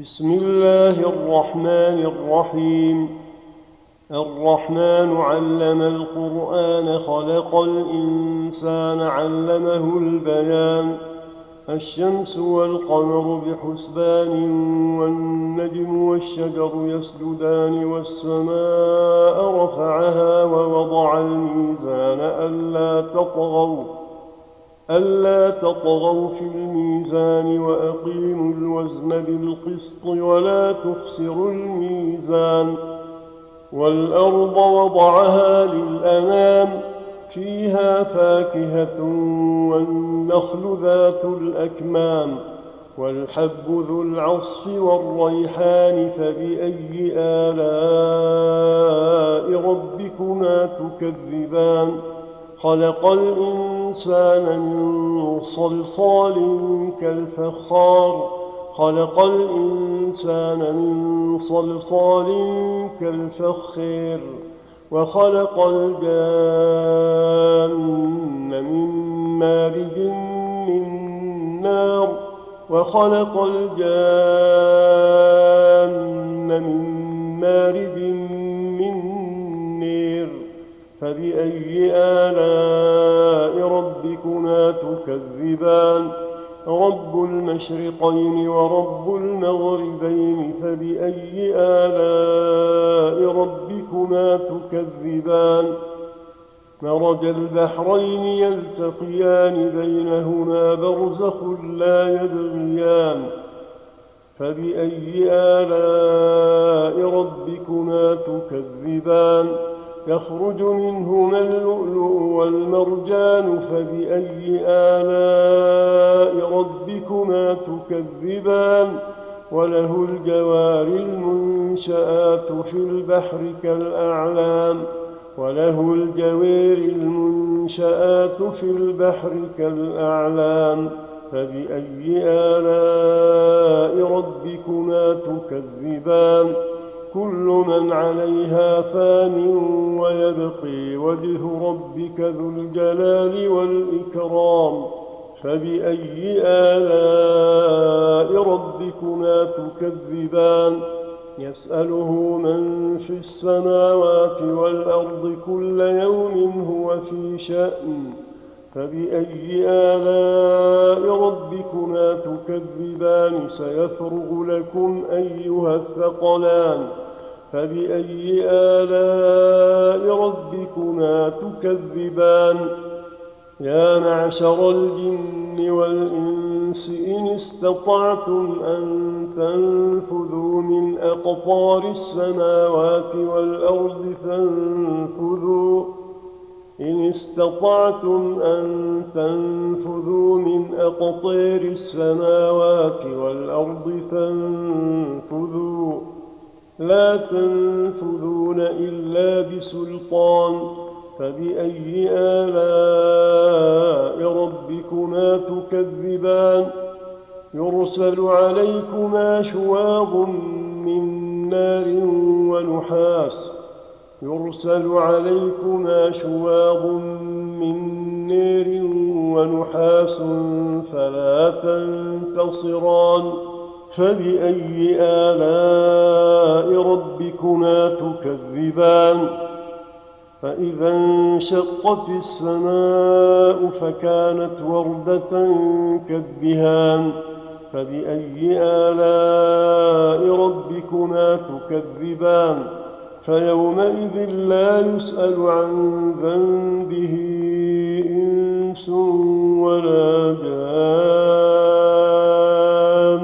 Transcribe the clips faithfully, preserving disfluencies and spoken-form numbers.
بسم الله الرحمن الرحيم. الرحمن علم القرآن خلق الإنسان علمه البيان. الشمس والقمر بحسبان والنجم والشجر يسجدان والسماء رفعها ووضع الميزان ألا تطغوا ألا تطغوا في الميزان وأقيموا الوزن بالقسط ولا تخسروا الميزان. والأرض وضعها للأنام فيها فاكهة والنخل ذات الأكمام والحب ذو العصف والريحان فبأي آلاء ربكما تكذبان. خلق الإنسان من صلصال كالفخار خلق الإنسان من صلصال كالفخار وخلق الجان من مارج من نار وخلق الجان من مارج من نير فبأي آلاء ربكما تكذبان. رب المشرقين ورب المغربين فبأي آلاء ربكما تكذبان. مرج البحرين يلتقيان بينهما برزخ لا يبغيان فبأي آلاء ربكما تكذبان. يخرج منهما اللؤلؤ والمرجان فبأي آلاء ربكما تكذبان. وله الجوار المنشآت في البحر كالأعلام وله الجوار المنشآت في البحر كالأعلام فبأي آلاء ربكما تكذبان. كل من عليها فان ويبقي وجه ربك ذو الجلال والإكرام فبأي آلاء ربكما تكذبان. يسأله من في السماوات والأرض كل يوم هو في شأن فبأي آلاء ربكما تكذبان. سيفرغ لكم أيها الثقلان فبأي آلاء ربكما تكذبان. يا معشر الجن والإنس إن استطعتم أن تنفذوا من أقطار السماوات والأرض فانفذوا إن استطعتم أن تنفذوا من أقطار السماوات والأرض فانفذوا لا تنفذون إلا بسلطان فبأي آلاء ربكما تكذبان. يرسل عليكما شواظ من نار ونحاس يرسل عليكما شواظ من نار ونحاس فلا تنتصران فبأي آلاء ربكما تكذبان. فإذا انشقت السماء فكانت وردة كالدهان فبأي آلاء ربكما تكذبان. فيومئذ لا يسأل عن ذنبه إنس ولا جان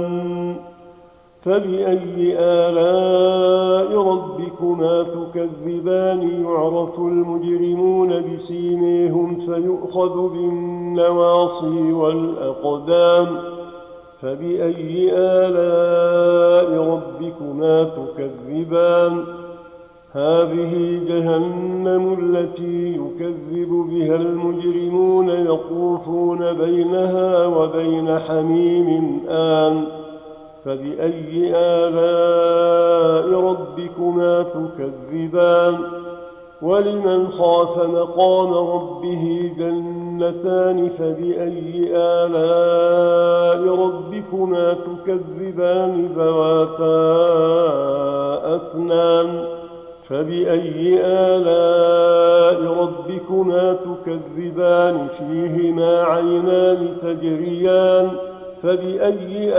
فبأي آلاء ربكما تكذبان. يعرف المجرمون بسيميهم فيؤخذ بالنواصي والأقدام فبأي آلاء ربكما تكذبان. هذه جهنم التي يكذب بها المجرمون يطوفون بينها وبين حميم آن فبأي آلاء ربكما تكذبان. ولمن خاف مقام ربه جنتان جنتان فبأي آلاء ربكما تكذبان ذواتا أفنان فبأي آلاء ربكما تكذبان فيهما عينان تجريان فبأي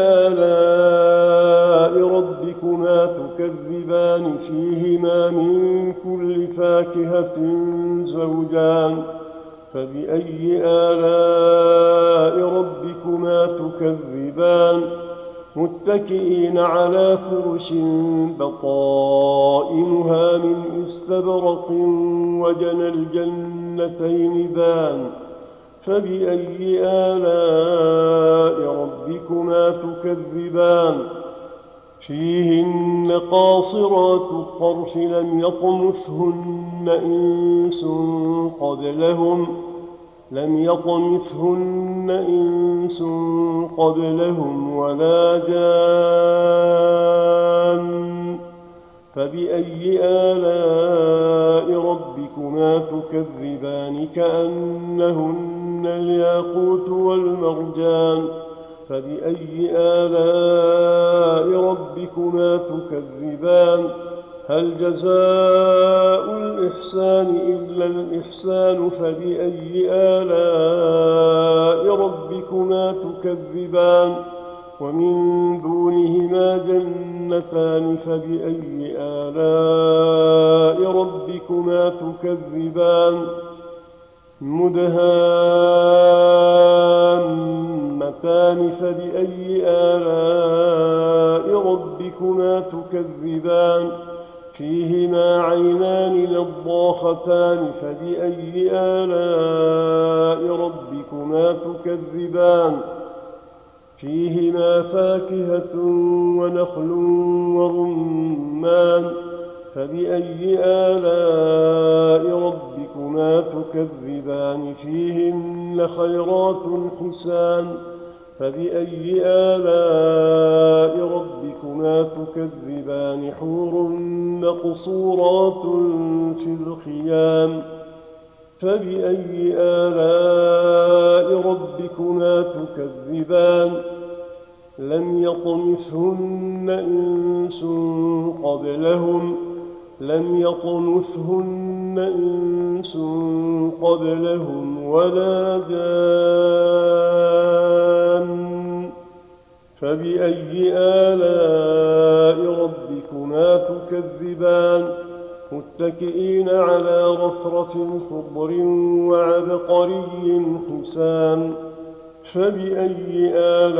آلاء ربكما تكذبان فيهما من كل فاكهة زوجان فبأي آلاء ربكما تكذبان متكئين على فرش بطائنها من استبرق وجنى الجنتين دان فبأي آلاء ربكما تكذبان فيهن قاصرات الطرف لم يطمثهن إنس قبلهم لم يطمثهن إنس قبلهم ولا جان فبأي آلاء ربكما تكذبان كأنهن الياقوت والمرجان فبأي آلاء ربكما تكذبان هل جزاء الإحسان إلا الإحسان فبأي آلاء ربكما تكذبان ومن دونهما جنتان فبأي آلاء ربكما تكذبان مدهامتان فبأي آلاء ربكما تكذبان فيهما عينان نضاختان فبأي آلاء ربكما تكذبان فيهما فاكهة ونخل ورمان فبأي آلاء ربكما تكذبان فيهن خيرات حسان فبأي آلاء ربكما تكذبان حور مقصورات في الخيام فبأي آلاء ربكما تكذبان لم يطمثهن إنس قبلهم لم يطمثهن إنس قبلهم ولا جان فبأي آلاء ربكما تكذبان متكئين على رفرف خضر وعبقري حسان فبأي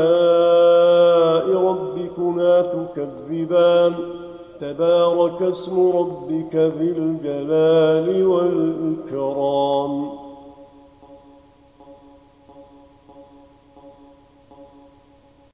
آلاء ربكما تكذبان تبارك اسم ربك ذي الجلال والإكرام